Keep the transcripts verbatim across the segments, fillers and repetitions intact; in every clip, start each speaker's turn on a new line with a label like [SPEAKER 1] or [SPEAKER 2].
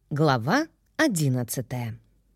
[SPEAKER 1] Глава одиннадцатая.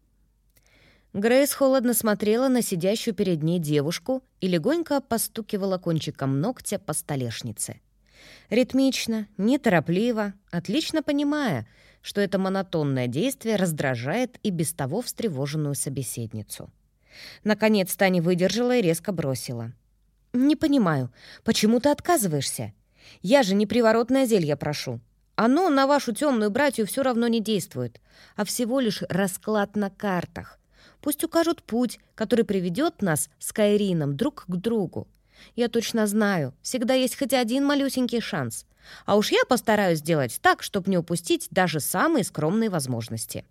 [SPEAKER 1] Грейс холодно смотрела на сидящую перед ней девушку и легонько постукивала кончиком ногтя по столешнице. Ритмично, неторопливо, отлично понимая, что это монотонное действие раздражает и без того встревоженную собеседницу. Наконец Таня выдержала и резко бросила. «Не понимаю, почему ты отказываешься? Я же не приворотное зелье прошу. Оно на вашу темную братью все равно не действует, а всего лишь расклад на картах. Пусть укажут путь, который приведет нас с Кайрином друг к другу. Я точно знаю, всегда есть хоть один малюсенький шанс. А уж я постараюсь сделать так, чтобы не упустить даже самые скромные возможности».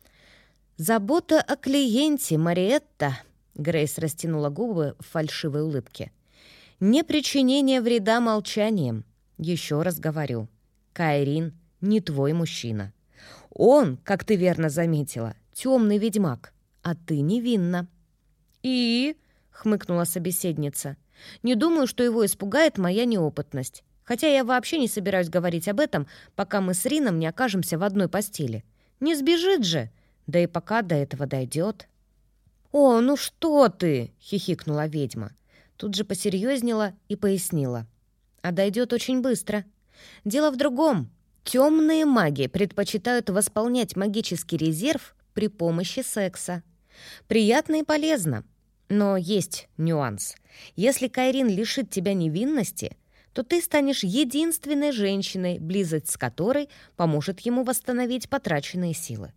[SPEAKER 1] «Забота о клиенте, Мариетта», — Грейс растянула губы в фальшивой улыбке. «Не причинение вреда молчанием. Еще раз говорю. Кайрин не твой мужчина. Он, как ты верно заметила, темный ведьмак, а ты невинна». «И?» — хмыкнула собеседница. «Не думаю, что его испугает моя неопытность. Хотя я вообще не собираюсь говорить об этом, пока мы с Рином не окажемся в одной постели. Не сбежит же, да и пока до этого дойдет». «О, ну что ты!» — хихикнула ведьма. Тут же посерьезнела и пояснила. «А дойдет очень быстро. Дело в другом. Темные маги предпочитают восполнять магический резерв при помощи секса. Приятно и полезно. Но есть нюанс. Если Кайрин лишит тебя невинности, то ты станешь единственной женщиной, близость с которой поможет ему восстановить потраченные силы.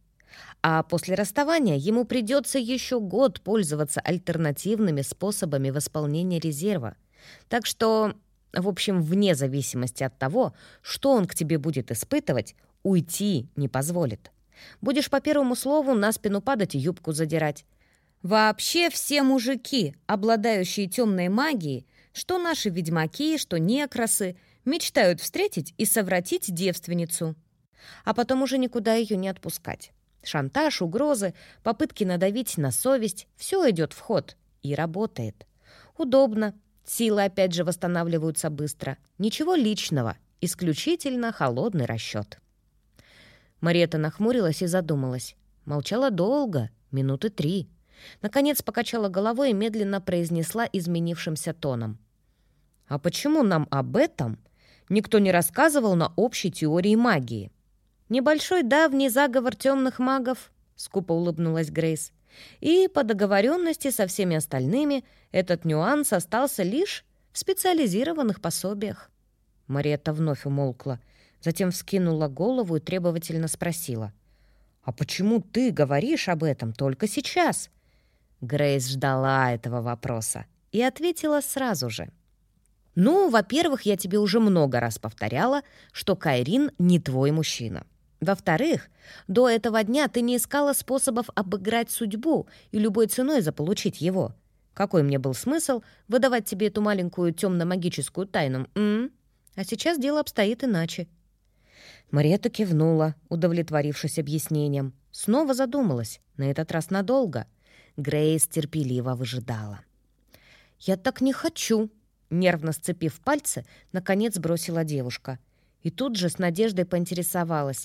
[SPEAKER 1] А после расставания ему придется еще год пользоваться альтернативными способами восполнения резерва. Так что... В общем, вне зависимости от того, что он к тебе будет испытывать, уйти не позволит. Будешь по первому слову на спину падать и юбку задирать. Вообще все мужики, обладающие темной магией, что наши ведьмаки, что некрасы, мечтают встретить и совратить девственницу. А потом уже никуда ее не отпускать. Шантаж, угрозы, попытки надавить на совесть — все идет в ход и работает. Удобно. Силы опять же восстанавливаются быстро. Ничего личного, исключительно холодный расчет. Мариетта нахмурилась и задумалась. Молчала долго, минуты три. Наконец покачала головой и медленно произнесла изменившимся тоном. «А почему нам об этом никто не рассказывал на общей теории магии?» «Небольшой давний заговор темных магов», — скупо улыбнулась Грейс. И по договоренности со всеми остальными этот нюанс остался лишь в специализированных пособиях. Мариетта вновь умолкла, затем вскинула голову и требовательно спросила. «А почему ты говоришь об этом только сейчас?» Грейс ждала этого вопроса и ответила сразу же. «Ну, во-первых, я тебе уже много раз повторяла, что Кайрин не твой мужчина. Во-вторых, до этого дня ты не искала способов обыграть судьбу и любой ценой заполучить его. Какой мне был смысл выдавать тебе эту маленькую темно-магическую тайну? М-м? А сейчас дело обстоит иначе». Мариетта кивнула, удовлетворившись объяснением. Снова задумалась, на этот раз надолго. Грейс терпеливо выжидала. «Я так не хочу», — нервно сцепив пальцы, наконец бросила девушка. И тут же с надеждой поинтересовалась.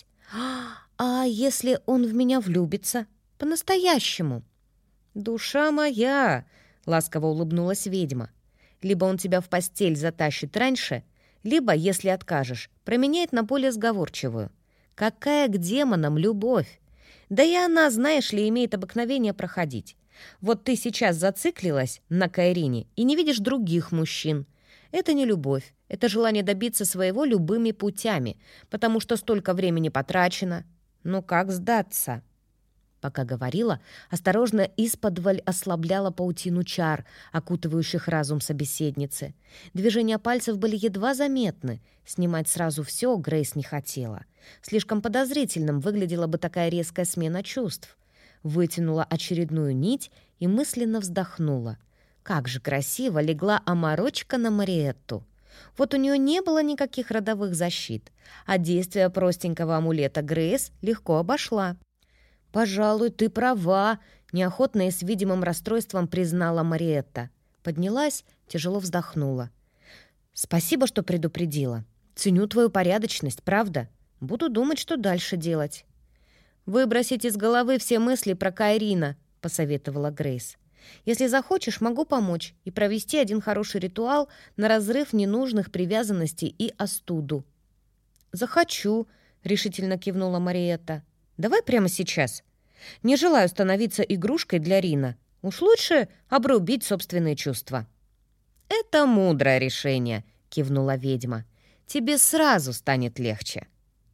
[SPEAKER 1] «А если он в меня влюбится? По-настоящему?» «Душа моя!» — ласково улыбнулась ведьма. «Либо он тебя в постель затащит раньше, либо, если откажешь, променяет на более сговорчивую. Какая к демонам любовь? Да и она, знаешь ли, имеет обыкновение проходить. Вот ты сейчас зациклилась на Кайрине и не видишь других мужчин. Это не любовь, это желание добиться своего любыми путями, потому что столько времени потрачено. Ну как сдаться?» Пока говорила, осторожно исподволь ослабляла паутину чар, окутывающих разум собеседницы. Движения пальцев были едва заметны. Снимать сразу все Грейс не хотела. Слишком подозрительным выглядела бы такая резкая смена чувств. Вытянула очередную нить и мысленно вздохнула. Как же красиво легла оморочка на Мариетту. Вот у нее не было никаких родовых защит, а действие простенького амулета Грейс легко обошла. «Пожалуй, ты права», — неохотно и с видимым расстройством признала Мариетта. Поднялась, тяжело вздохнула. «Спасибо, что предупредила. Ценю твою порядочность, правда? Буду думать, что дальше делать». «Выбросить из головы все мысли про Кайрина», — посоветовала Грейс. «Если захочешь, могу помочь и провести один хороший ритуал на разрыв ненужных привязанностей и остуду». «Захочу», — решительно кивнула Мариетта. «Давай прямо сейчас. Не желаю становиться игрушкой для Рина. Уж лучше обрубить собственные чувства». «Это мудрое решение», — кивнула ведьма. «Тебе сразу станет легче».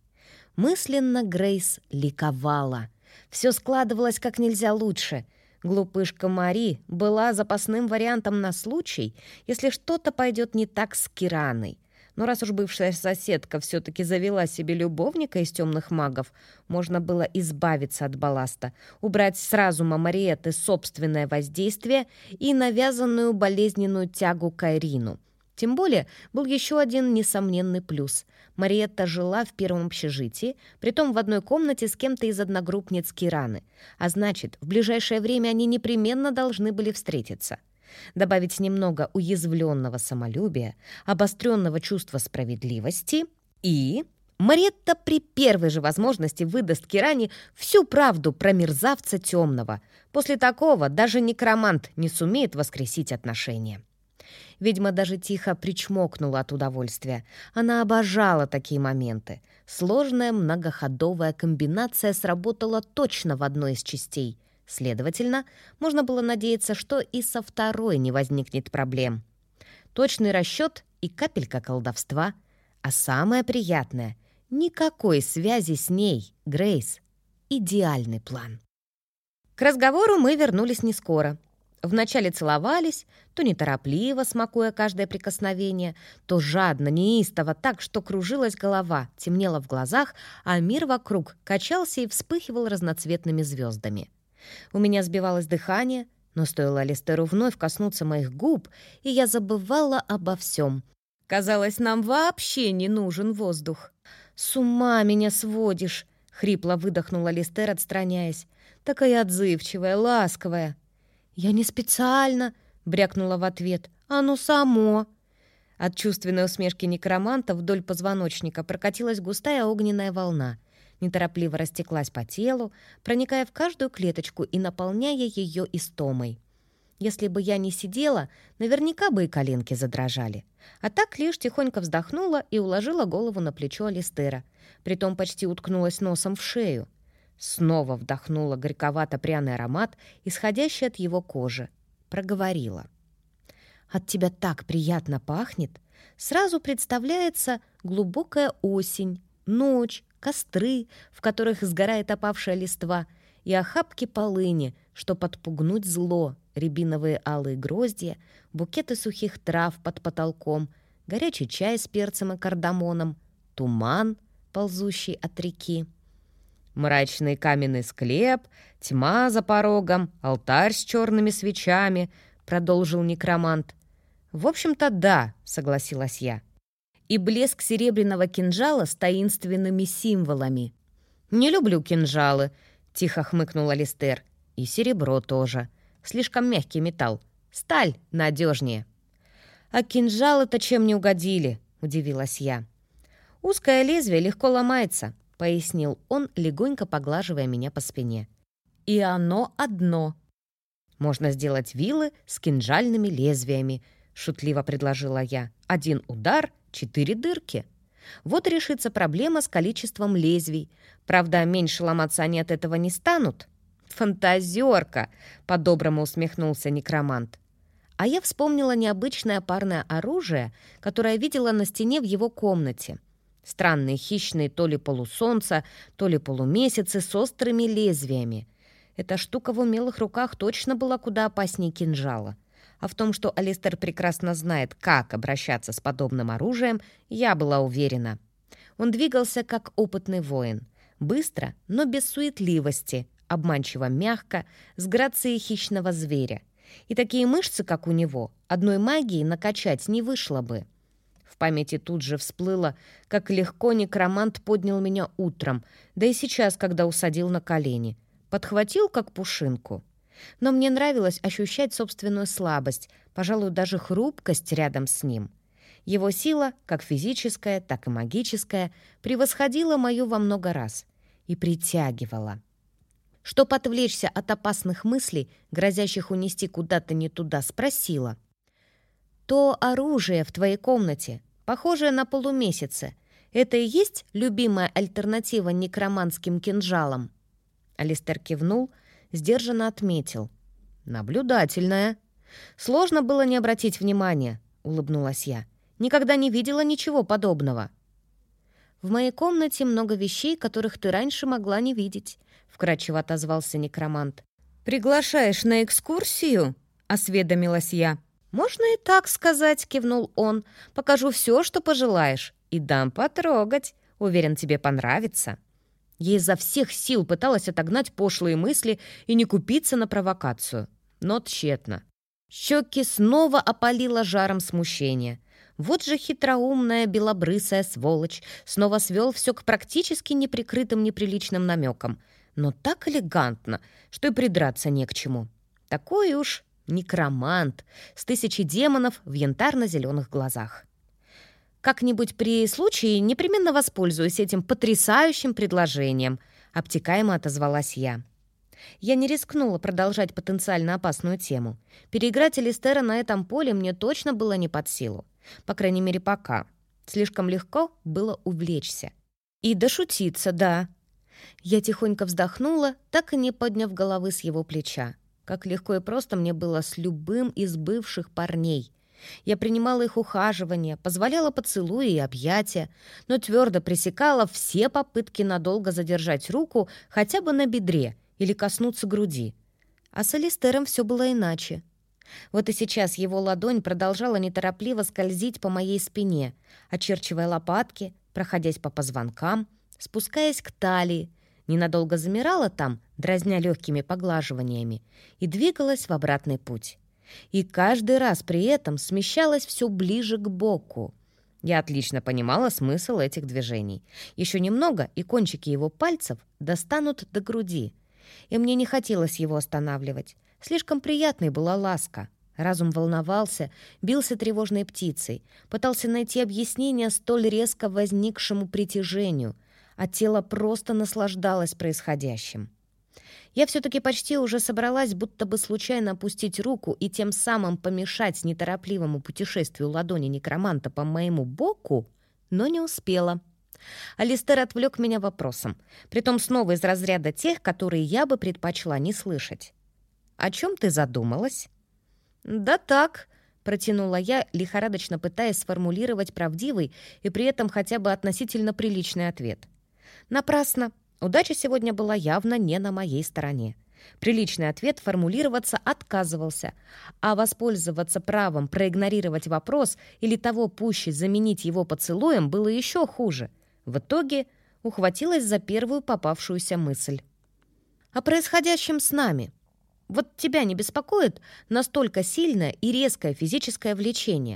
[SPEAKER 1] Мысленно Грейс ликовала. Все складывалось как нельзя лучше. Глупышка Мари была запасным вариантом на случай, если что-то пойдет не так с Кираной. Но раз уж бывшая соседка все-таки завела себе любовника из темных магов, можно было избавиться от балласта, убрать с разума Мариетты собственное воздействие и навязанную болезненную тягу к Айрину. Тем более был еще один несомненный плюс. Мариетта жила в первом общежитии, притом в одной комнате с кем-то из одногруппниц Кираны, а значит, в ближайшее время они непременно должны были встретиться. Добавить немного уязвленного самолюбия, обостренного чувства справедливости, и Мариетта при первой же возможности выдаст Киране всю правду про мерзавца темного. После такого даже некромант не сумеет воскресить отношения. Ведьма даже тихо причмокнула от удовольствия. Она обожала такие моменты. Сложная многоходовая комбинация сработала точно в одной из частей. Следовательно, можно было надеяться, что и со второй не возникнет проблем. Точный расчет и капелька колдовства. А самое приятное — никакой связи с ней, Грейс. Идеальный план. К разговору мы вернулись не скоро. Вначале целовались, то неторопливо, смакуя каждое прикосновение, то жадно, неистово, так, что кружилась голова, темнело в глазах, а мир вокруг качался и вспыхивал разноцветными звездами. У меня сбивалось дыхание, но стоило Алистеру вновь коснуться моих губ, и я забывала обо всем. Казалось, нам вообще не нужен воздух. «С ума меня сводишь!» — хрипло выдохнул Алистер, отстраняясь. «Такая отзывчивая, ласковая». «Я не специально», — брякнула в ответ. «Оно само». От чувственной усмешки некроманта вдоль позвоночника прокатилась густая огненная волна. Неторопливо растеклась по телу, проникая в каждую клеточку и наполняя ее истомой. Если бы я не сидела, наверняка бы и коленки задрожали. А так лишь тихонько вздохнула и уложила голову на плечо Алистера. Притом почти уткнулась носом в шею. Снова вдохнула горьковато-пряный аромат, исходящий от его кожи. Проговорила. «От тебя так приятно пахнет. Сразу представляется глубокая осень, ночь, костры, в которых сгорает опавшая листва, и охапки полыни, что подпугнуть зло, рябиновые алые гроздья, букеты сухих трав под потолком, горячий чай с перцем и кардамоном, туман, ползущий от реки. Мрачный каменный склеп, тьма за порогом, алтарь с черными свечами», — продолжил некромант. «В общем-то, да», — согласилась я. «И блеск серебряного кинжала с таинственными символами». «Не люблю кинжалы», — тихо хмыкнул Алистер. «И серебро тоже. Слишком мягкий металл. Сталь надежнее». «А кинжалы-то чем не угодили?» — удивилась я. «Узкое лезвие легко ломается», — пояснил он, легонько поглаживая меня по спине. «И оно одно». «Можно сделать вилы с кинжальными лезвиями», — шутливо предложила я. «Один удар, четыре дырки. Вот и решится проблема с количеством лезвий. Правда, меньше ломаться они от этого не станут». «Фантазерка!» — по-доброму усмехнулся некромант. А я вспомнила необычное парное оружие, которое видела на стене в его комнате. Странные хищные то ли полусолнца, то ли полумесяцы с острыми лезвиями. Эта штука в умелых руках точно была куда опаснее кинжала. А в том, что Алистер прекрасно знает, как обращаться с подобным оружием, я была уверена. Он двигался как опытный воин. Быстро, но без суетливости, обманчиво мягко, с грацией хищного зверя. И такие мышцы, как у него, одной магией накачать не вышло бы. В памяти тут же всплыло, как легко некромант поднял меня утром, да и сейчас, когда усадил на колени. Подхватил, как пушинку. Но мне нравилось ощущать собственную слабость, пожалуй, даже хрупкость рядом с ним. Его сила, как физическая, так и магическая, превосходила мою во много раз. и притягивала. Чтоб отвлечься от опасных мыслей, грозящих унести куда-то не туда, спросила. «То оружие в твоей комнате, похожее на полумесяцы, это и есть любимая альтернатива некроманским кинжалам?» Алистер кивнул, сдержанно отметил. «Наблюдательная. Сложно было не обратить внимания», — улыбнулась я. «Никогда не видела ничего подобного». «В моей комнате много вещей, которых ты раньше могла не видеть», — вкратчиво отозвался некромант. «Приглашаешь на экскурсию?» — осведомилась я. «Можно и так сказать», — кивнул он. «Покажу все, что пожелаешь, и дам потрогать. Уверен, тебе понравится». Я изо всех сил пыталась отогнать пошлые мысли и не купиться на провокацию. Но тщетно. Щеки снова опалило жаром смущения. Вот же хитроумная белобрысая сволочь снова свел все к практически неприкрытым неприличным намекам. Но так элегантно, что и придраться не к чему. Такой уж некромант с тысячей демонов в янтарно-зеленых глазах. «Как-нибудь при случае непременно воспользуюсь этим потрясающим предложением», — обтекаемо отозвалась я. Я не рискнула продолжать потенциально опасную тему. Переиграть Алистера на этом поле мне точно было не под силу. По крайней мере, пока. Слишком легко было увлечься. И дошутиться, да. Я тихонько вздохнула, так и не подняв головы с его плеча. Как легко и просто мне было с любым из бывших парней. Я принимала их ухаживание, позволяла поцелуи и объятия, но твердо пресекала все попытки надолго задержать руку хотя бы на бедре или коснуться груди. А с Алистером все было иначе. Вот и сейчас его ладонь продолжала неторопливо скользить по моей спине, очерчивая лопатки, проходясь по позвонкам, спускаясь к талии, ненадолго замирала там, дразня легкими поглаживаниями, и двигалась в обратный путь. И каждый раз при этом смещалась все ближе к боку. Я отлично понимала смысл этих движений. Еще немного, и кончики его пальцев достанут до груди. И мне не хотелось его останавливать. Слишком приятной была ласка. Разум волновался, бился тревожной птицей, пытался найти объяснение столь резко возникшему притяжению, а тело просто наслаждалось происходящим. Я все-таки почти уже собралась, будто бы случайно опустить руку и тем самым помешать неторопливому путешествию ладони некроманта по моему боку, но не успела. Алистер отвлек меня вопросом, притом снова из разряда тех, которые я бы предпочла не слышать. «О чем ты задумалась?» «Да так», — протянула я, лихорадочно пытаясь сформулировать правдивый и при этом хотя бы относительно приличный ответ. Напрасно. Удача сегодня была явно не на моей стороне. Приличный ответ формулироваться отказывался, а воспользоваться правом проигнорировать вопрос или того пуще заменить его поцелуем было еще хуже. В итоге ухватилась за первую попавшуюся мысль. «О происходящем с нами. Вот тебя не беспокоит настолько сильное и резкое физическое влечение?»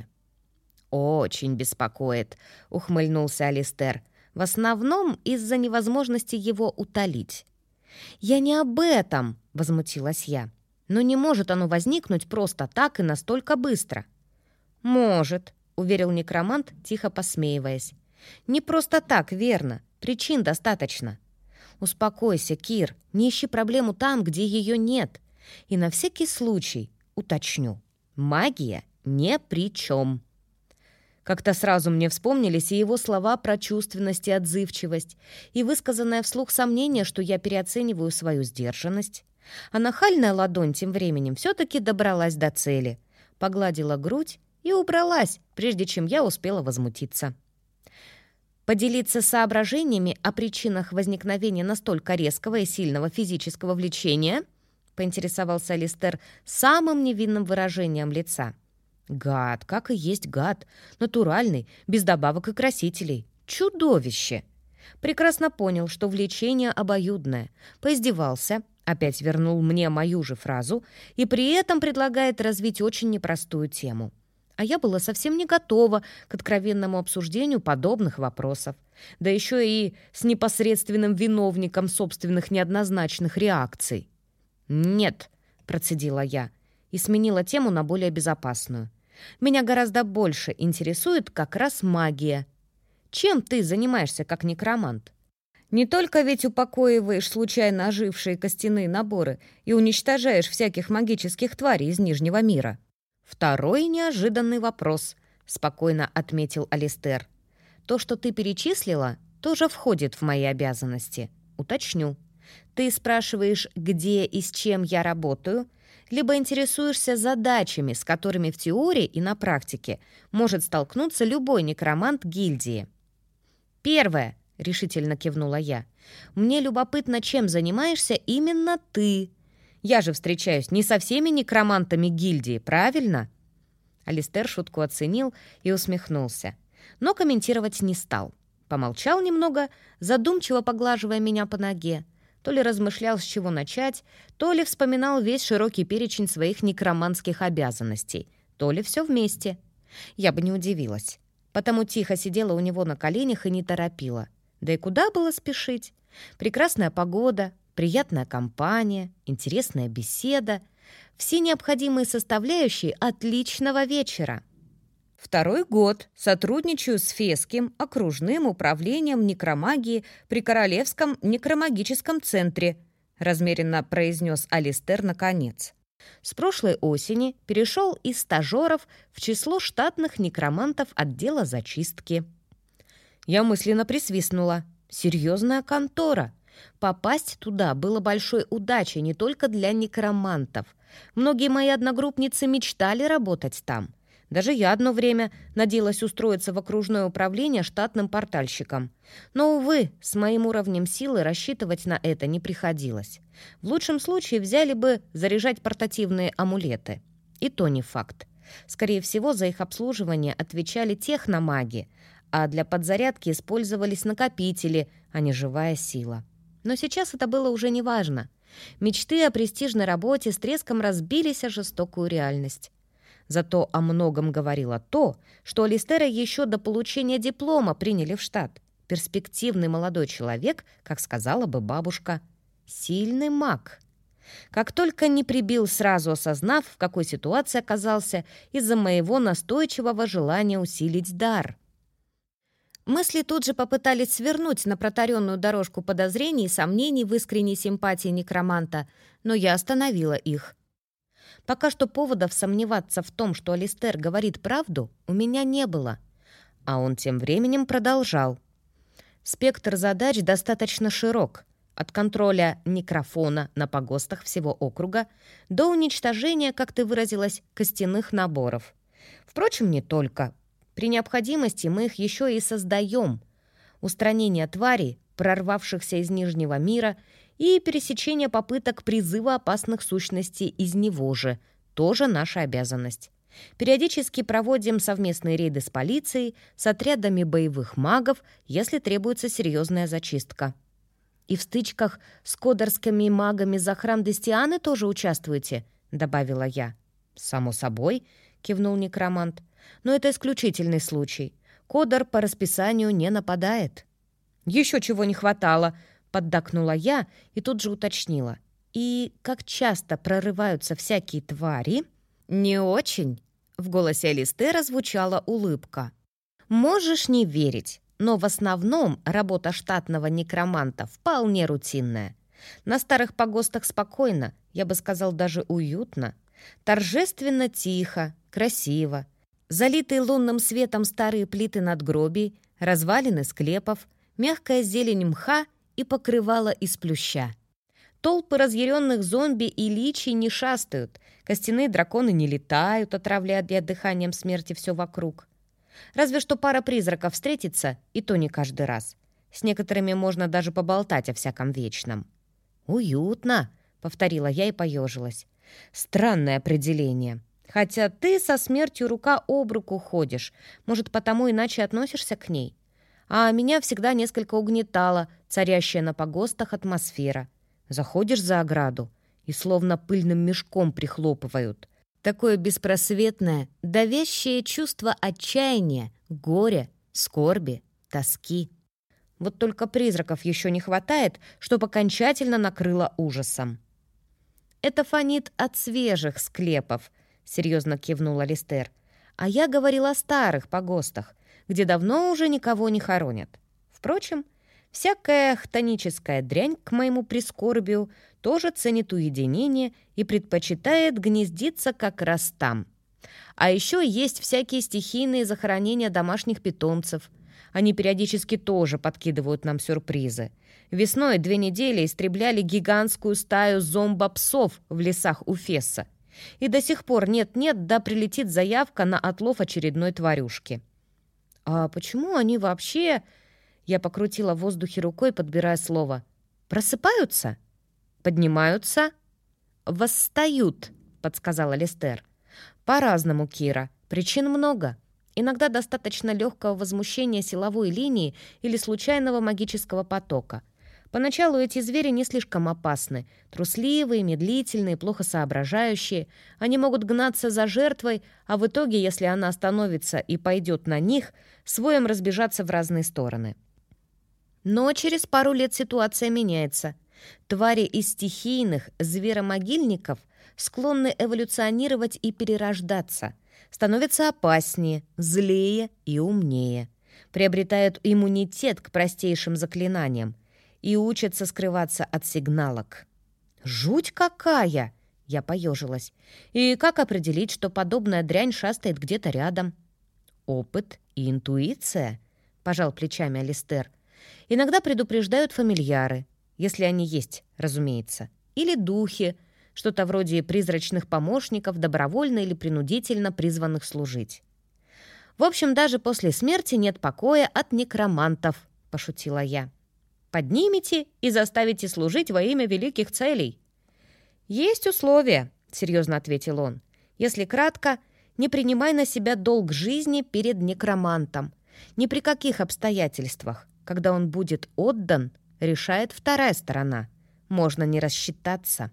[SPEAKER 1] «Очень беспокоит», — ухмыльнулся Алистер. «В основном из-за невозможности его утолить». «Я не об этом», — возмутилась я. «Но не может оно возникнуть просто так и настолько быстро». «Может», — уверил некромант, тихо посмеиваясь. «Не просто так, верно. Причин достаточно». «Успокойся, Кир, не ищи проблему там, где ее нет. И на всякий случай уточню. Магия ни при чем». Как-то сразу мне вспомнились и его слова про чувственность и отзывчивость, и высказанное вслух сомнение, что я переоцениваю свою сдержанность. А нахальная ладонь тем временем все-таки добралась до цели, погладила грудь и убралась, прежде чем я успела возмутиться. Поделиться соображениями о причинах возникновения настолько резкого и сильного физического влечения, поинтересовался Алистер самым невинным выражением лица. Гад, как и есть гад, натуральный, без добавок и красителей. Чудовище! Прекрасно понял, что влечение обоюдное. Поиздевался, опять вернул мне мою же фразу и при этом предлагает развить очень непростую тему. А я была совсем не готова к откровенному обсуждению подобных вопросов. Да еще и с непосредственным виновником собственных неоднозначных реакций. «Нет», — процедила я и сменила тему на более безопасную. «Меня гораздо больше интересует как раз магия. Чем ты занимаешься как некромант?» Не только ведь упокоиваешь случайно ожившие костяные наборы и уничтожаешь всяких магических тварей из Нижнего мира. Второй неожиданный вопрос, спокойно отметил Алистер. То, что ты перечислила, тоже входит в мои обязанности. Уточню. Ты спрашиваешь, где и с чем я работаю, либо интересуешься задачами, с которыми в теории и на практике может столкнуться любой некромант гильдии. Первое, решительно кивнула я. Мне любопытно, чем занимаешься именно ты. Я же встречаюсь не со всеми некромантами гильдии, правильно? Алистер шутку оценил и усмехнулся, но комментировать не стал. Помолчал немного, задумчиво поглаживая меня по ноге. То ли размышлял, с чего начать, то ли вспоминал весь широкий перечень своих некроманских обязанностей, то ли все вместе. Я бы не удивилась. Потому тихо сидела у него на коленях и не торопила. Да и куда было спешить? Прекрасная погода, приятная компания, интересная беседа. Все необходимые составляющие отличного вечера. Второй год сотрудничаю с Фесским окружным управлением некромагии при Королевском некромагическом центре, размеренно произнес Алистер наконец. С прошлой осени перешел из стажеров в число штатных некромантов отдела зачистки. Я мысленно присвистнула. Серьезная контора. Попасть туда было большой удачей не только для некромантов. Многие мои одногруппницы мечтали работать там. Даже я одно время надеялась устроиться в окружное управление штатным портальщиком. Но, увы, с моим уровнем силы рассчитывать на это не приходилось. В лучшем случае взяли бы заряжать портативные амулеты. И то не факт. Скорее всего, за их обслуживание отвечали техномаги, а для подзарядки использовались накопители, а не живая сила. Но сейчас это было уже неважно. Мечты о престижной работе с треском разбились о жестокую реальность. Зато о многом говорило то, что Алистера еще до получения диплома приняли в штат. Перспективный молодой человек, как сказала бы бабушка, сильный маг. Как только не прибил, сразу осознав, в какой ситуации оказался из-за моего настойчивого желания усилить дар. Мысли тут же попытались свернуть на протаренную дорожку подозрений и сомнений в искренней симпатии некроманта, но я остановила их. Пока что поводов сомневаться в том, что Алистер говорит правду, у меня не было. А он тем временем продолжал. Спектр задач достаточно широк. От контроля некрофона на погостах всего округа до уничтожения, как ты выразилась, костяных наборов. Впрочем, не только. При необходимости мы их еще и создаем. Устранение тварей, прорвавшихся из Нижнего мира, и пересечение попыток призыва опасных сущностей из него же – тоже наша обязанность. Периодически проводим совместные рейды с полицией, с отрядами боевых магов, если требуется серьезная зачистка. И в стычках с кодорскими магами за храм Дестианы тоже участвуете, добавила я. Само собой, кивнул некромант, но это исключительный случай. Кодор по расписанию не нападает. Еще чего не хватало, поддакнула я и тут же уточнила. И как часто прорываются всякие твари? Не очень. В голосе Алистера звучала улыбка. Можешь не верить, но в основном работа штатного некроманта вполне рутинная. На старых погостах спокойно, я бы сказал, даже уютно. Торжественно тихо, красиво. Залитые лунным светом старые плиты надгробий, развалины склепов, мягкая зелень мха и покрывало из плюща. Толпы разъяренных зомби и личий не шастают, костяные драконы не летают, отравляя дыханием смерти все вокруг. Разве что пара призраков встретится, и то не каждый раз. С некоторыми можно даже поболтать о всяком вечном. «Уютно», — повторила я и поежилась. «Странное определение. Хотя ты со смертью рука об руку ходишь, может, потому иначе относишься к ней. А меня всегда несколько угнетала царящая на погостах атмосфера. Заходишь за ограду, и словно пыльным мешком прихлопывают. Такое беспросветное, давящее чувство отчаяния, горя, скорби, тоски. Вот только призраков еще не хватает, чтобы окончательно накрыло ужасом». «Это фонит от свежих склепов», — серьезно кивнул Алистер. «А я говорила о старых погостах, где давно уже никого не хоронят. Впрочем, Всякая хтоническая дрянь, к моему прискорбию, тоже ценит уединение и предпочитает гнездиться как раз там. А еще есть всякие стихийные захоронения домашних питомцев. Они периодически тоже подкидывают нам сюрпризы. Весной две недели истребляли гигантскую стаю зомбопсов в лесах Уфесса. И до сих пор нет-нет, да прилетит заявка на отлов очередной тварюшки. «А почему они вообще...» Я покрутила в воздухе рукой, подбирая слово. «Просыпаются?» «Поднимаются?» «Восстают», — подсказала Листер. «По-разному, Кира. Причин много. Иногда достаточно легкого возмущения силовой линии или случайного магического потока. Поначалу эти звери не слишком опасны. Трусливые, медлительные, плохо соображающие. Они могут гнаться за жертвой, а в итоге, если она остановится и пойдет на них, с воем разбежаться в разные стороны. Но через пару лет ситуация меняется. Твари из стихийных зверомогильников склонны эволюционировать и перерождаться, становятся опаснее, злее и умнее, приобретают иммунитет к простейшим заклинаниям и учатся скрываться от сигналок. «Жуть какая!» — я поежилась. «И как определить, что подобная дрянь шастает где-то рядом?» «Опыт и интуиция», — пожал плечами Алистер. «Иногда предупреждают фамильяры, если они есть, разумеется, или духи, что-то вроде призрачных помощников, добровольно или принудительно призванных служить. В общем, даже после смерти нет покоя от некромантов», — пошутила я. «Поднимите и заставите служить во имя великих целей». «Есть условия», — серьезно ответил он. «Если кратко, не принимай на себя долг жизни перед некромантом. Ни при каких обстоятельствах. Когда он будет отдан, решает вторая сторона. Можно не рассчитаться».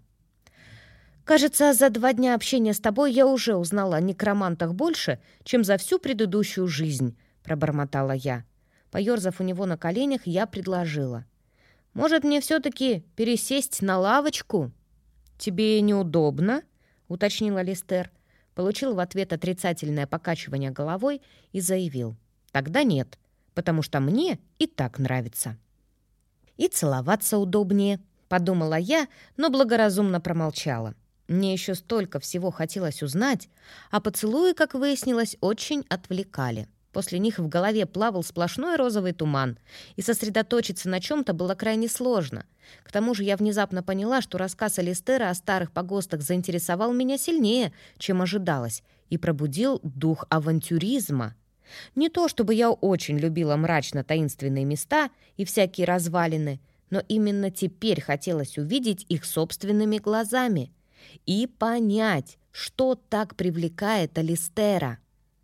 [SPEAKER 1] «Кажется, за два дня общения с тобой я уже узнала о некромантах больше, чем за всю предыдущую жизнь», — пробормотала я. Поерзав у него на коленях, я предложила. «Может, мне все-таки пересесть на лавочку?» «Тебе неудобно?» — уточнила Листер. Получил в ответ отрицательное покачивание головой и заявил. «Тогда нет, потому что мне и так нравится». «И целоваться удобнее», — подумала я, но благоразумно промолчала. Мне еще столько всего хотелось узнать, а поцелуи, как выяснилось, очень отвлекали. После них в голове плавал сплошной розовый туман, и сосредоточиться на чем-то было крайне сложно. К тому же я внезапно поняла, что рассказ Алистера о старых погостах заинтересовал меня сильнее, чем ожидалось, и пробудил дух авантюризма. Не то чтобы я очень любила мрачно-таинственные места и всякие развалины, но именно теперь хотелось увидеть их собственными глазами и понять, что так привлекает Алистера.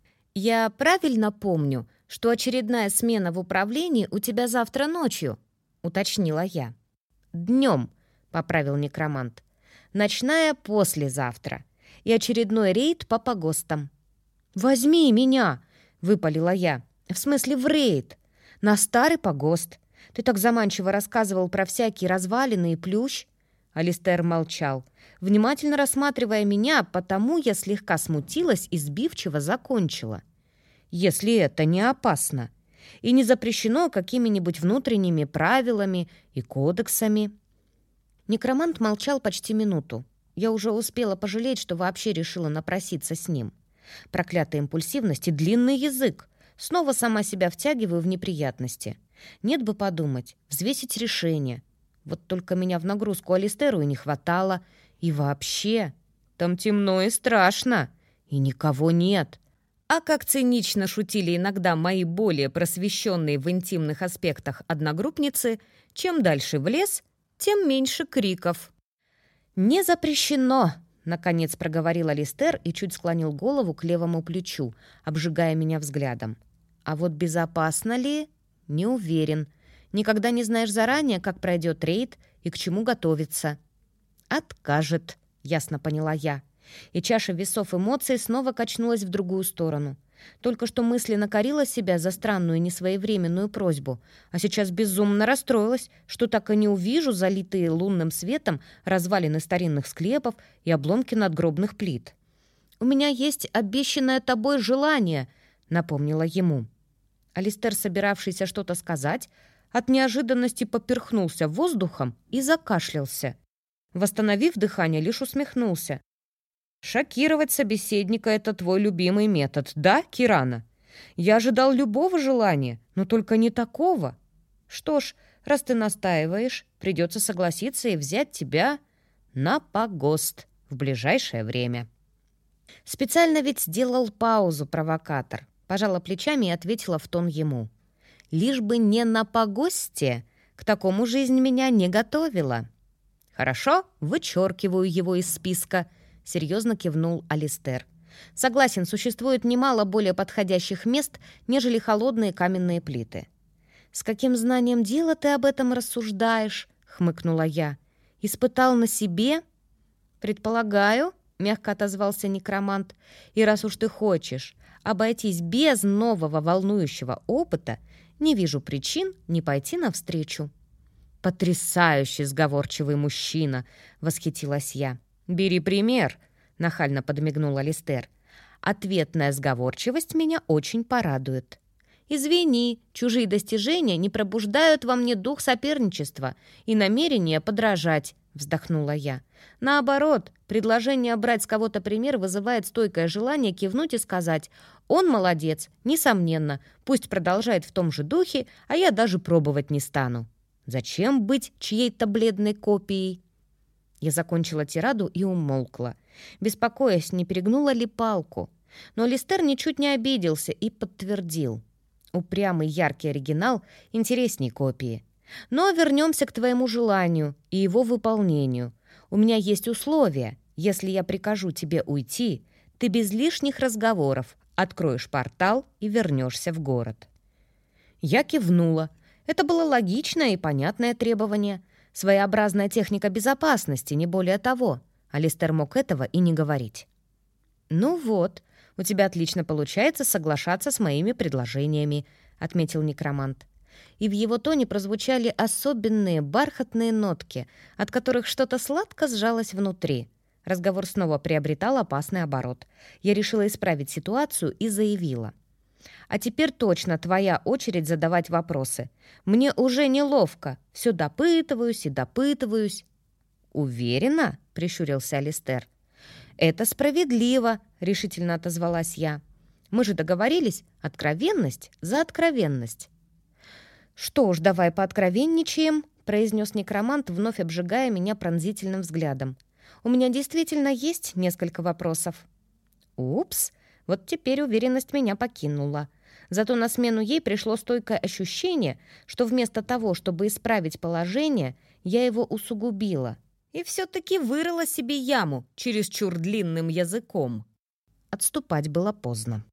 [SPEAKER 1] «Я правильно помню, что очередная смена в управлении у тебя завтра ночью?» — уточнила я. «Днем», — поправил некромант. «Ночная послезавтра. И очередной рейд по погостам». «Возьми меня!» — выпалила я. «В смысле в рейд. На старый погост. Ты так заманчиво рассказывал про всякие развалины и плющ». Алистер молчал, внимательно рассматривая меня, потому я слегка смутилась и сбивчиво закончила. «Если это не опасно и не запрещено какими-нибудь внутренними правилами и кодексами». Некромант молчал почти минуту. Я уже успела пожалеть, что вообще решила напроситься с ним. Проклятая импульсивность и длинный язык. Снова сама себя втягиваю в неприятности. Нет бы подумать, взвесить решение. Вот только меня в нагрузку Алистеру и не хватало. И вообще, там темно и страшно, и никого нет. А как цинично шутили иногда мои более просвещенные в интимных аспектах одногруппницы, чем дальше в лес, тем меньше криков. «Не запрещено!» — наконец проговорил Алистер и чуть склонил голову к левому плечу, обжигая меня взглядом. «А вот безопасно ли? Не уверен. Никогда не знаешь заранее, как пройдет рейд и к чему готовиться». «Откажет», — ясно поняла я. И чаша весов эмоций снова качнулась в другую сторону. Только что мысленно корила себя за странную несвоевременную просьбу, а сейчас безумно расстроилась, что так и не увижу залитые лунным светом развалины старинных склепов и обломки надгробных плит. «У меня есть обещанное тобой желание», — напомнила ему. Алистер, собиравшийся что-то сказать, от неожиданности поперхнулся воздухом и закашлялся. Восстановив дыхание, лишь усмехнулся. «Шокировать собеседника — это твой любимый метод, да, Кирана? Я ожидал любого желания, но только не такого. Что ж, раз ты настаиваешь, придется согласиться и взять тебя на погост в ближайшее время». Специально ведь сделал паузу провокатор. Пожала плечами и ответила в тон ему. «Лишь бы не на погосте, к такому жизнь меня не готовила». «Хорошо, вычеркиваю его из списка», — серьезно кивнул Алистер. «Согласен, существует немало более подходящих мест, нежели холодные каменные плиты». «С каким знанием дела ты об этом рассуждаешь?» — хмыкнула я. «Испытал на себе?» «Предполагаю», — мягко отозвался некромант. «И раз уж ты хочешь обойтись без нового волнующего опыта, не вижу причин не пойти навстречу». «Потрясающий сговорчивый мужчина!» — восхитилась я. «Бери пример!» — нахально подмигнул Алистер. «Ответная сговорчивость меня очень порадует». «Извини, чужие достижения не пробуждают во мне дух соперничества и намерение подражать», — вздохнула я. «Наоборот, предложение брать с кого-то пример вызывает стойкое желание кивнуть и сказать: «Он молодец, несомненно, пусть продолжает в том же духе, а я даже пробовать не стану». Зачем быть чьей-то бледной копией?» Я закончила тираду и умолкла, беспокоясь, не перегнула ли палку. Но Алистер ничуть не обиделся и подтвердил. «Упрямый яркий оригинал интересней копии. Но вернемся к твоему желанию и его выполнению. У меня есть условия. Если я прикажу тебе уйти, ты без лишних разговоров откроешь портал и вернешься в город». Я кивнула. Это было логичное и понятное требование. Своеобразная техника безопасности, не более того. Алистер мог этого и не говорить. «Ну вот, у тебя отлично получается соглашаться с моими предложениями», — отметил некромант. И в его тоне прозвучали особенные бархатные нотки, от которых что-то сладко сжалось внутри. Разговор снова приобретал опасный оборот. Я решила исправить ситуацию и заявила. «А теперь точно твоя очередь задавать вопросы. Мне уже неловко. Все допытываюсь и допытываюсь». «Уверена?» — прищурился Алистер. «Это справедливо», — решительно отозвалась я. «Мы же договорились, откровенность за откровенность». «Что ж, давай пооткровенничаем», — произнес некромант, вновь обжигая меня пронзительным взглядом. «У меня действительно есть несколько вопросов». «Упс, вот теперь уверенность меня покинула. Зато на смену ей пришло стойкое ощущение, что вместо того, чтобы исправить положение, я его усугубила. И все-таки вырыла себе яму чересчур длинным языком». Отступать было поздно.